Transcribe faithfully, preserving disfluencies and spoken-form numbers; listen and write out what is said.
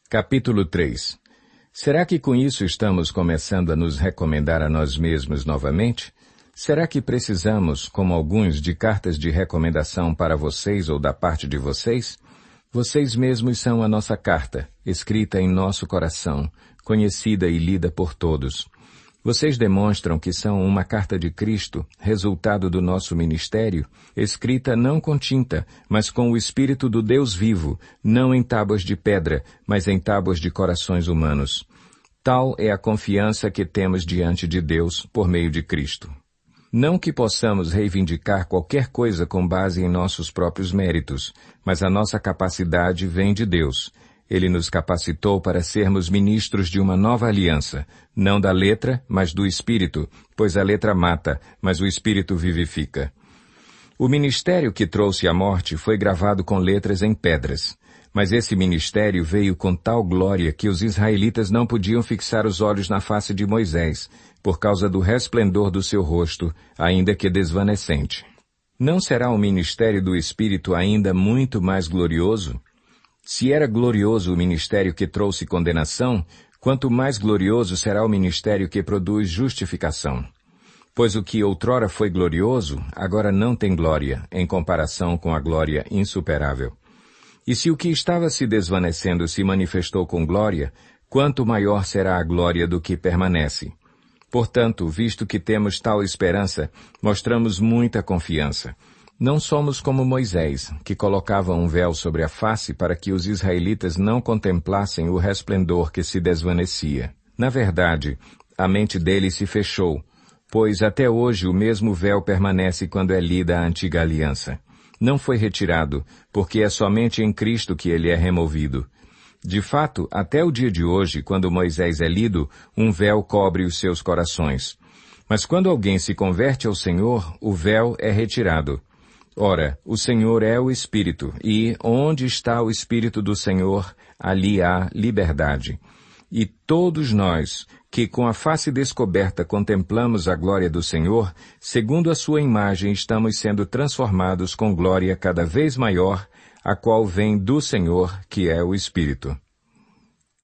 Capítulo três. Será que com isso estamos começando a nos recomendar a nós mesmos novamente? Será que precisamos, como alguns, de cartas de recomendação para vocês ou da parte de vocês? Vocês mesmos são a nossa carta, escrita em nosso coração, conhecida e lida por todos. Vocês demonstram que são uma carta de Cristo, resultado do nosso ministério, escrita não com tinta, mas com o Espírito do Deus vivo, não em tábuas de pedra, mas em tábuas de corações humanos. Tal é a confiança que temos diante de Deus por meio de Cristo. Não que possamos reivindicar qualquer coisa com base em nossos próprios méritos, mas a nossa capacidade vem de Deus. Ele nos capacitou para sermos ministros de uma nova aliança, não da letra, mas do Espírito, pois a letra mata, mas o Espírito vivifica. O ministério que trouxe a morte foi gravado com letras em pedras, mas esse ministério veio com tal glória que os israelitas não podiam fixar os olhos na face de Moisés, por causa do resplendor do seu rosto, ainda que desvanecente. Não será o ministério do Espírito ainda muito mais glorioso? Se era glorioso o ministério que trouxe condenação, quanto mais glorioso será o ministério que produz justificação. Pois o que outrora foi glorioso, agora não tem glória, em comparação com a glória insuperável. E se o que estava se desvanecendo se manifestou com glória, quanto maior será a glória do que permanece. Portanto, visto que temos tal esperança, mostramos muita confiança. Não somos como Moisés, que colocava um véu sobre a face para que os israelitas não contemplassem o resplendor que se desvanecia. Na verdade, a mente deles se fechou, pois até hoje o mesmo véu permanece quando é lida a antiga aliança. Não foi retirado, porque é somente em Cristo que ele é removido. De fato, até o dia de hoje, quando Moisés é lido, um véu cobre os seus corações. Mas quando alguém se converte ao Senhor, o véu é retirado. Ora, o Senhor é o Espírito, e onde está o Espírito do Senhor, ali há liberdade. E todos nós, que com a face descoberta contemplamos a glória do Senhor, segundo a sua imagem estamos sendo transformados com glória cada vez maior, a qual vem do Senhor, que é o Espírito.